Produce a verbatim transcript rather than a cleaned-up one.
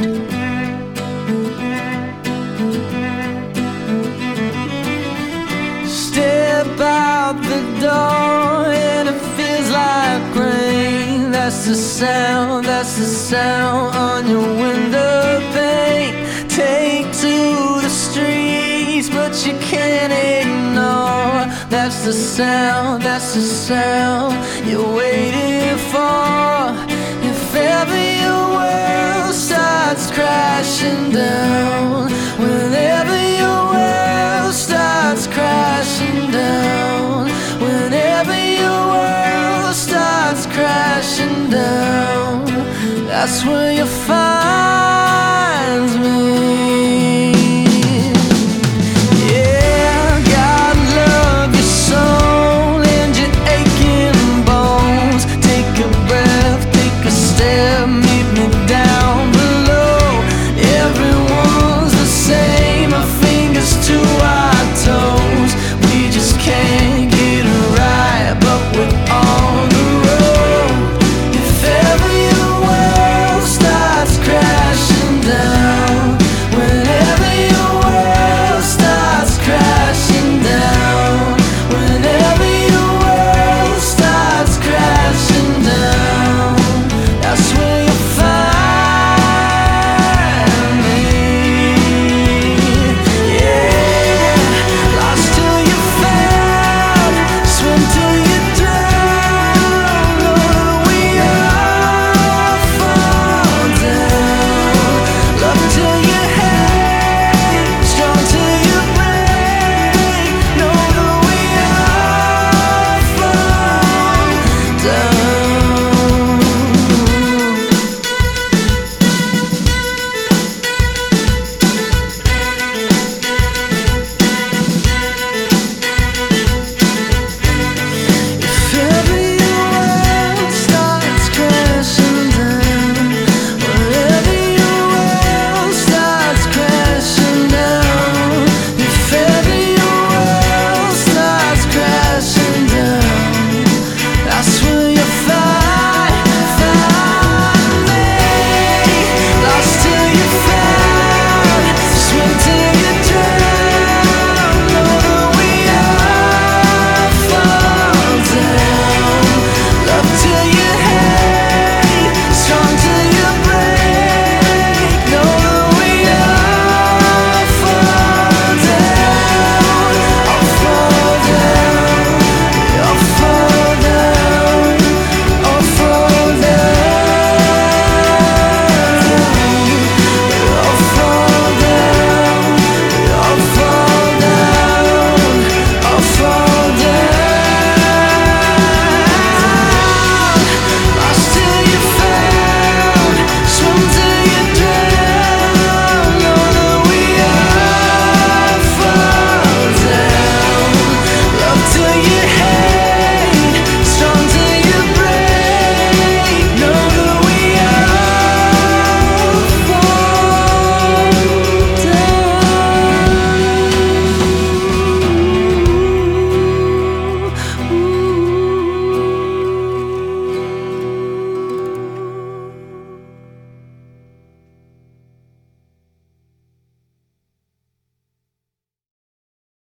Step out the door and it feels like rain. That's the sound, that's the sound on your window pane. Take to the streets, but you can't ignore. That's the sound, that's the sound you're waiting for. If ever your world starts crashing down, whenever your world starts crashing down, whenever your world starts crashing down, that's where you find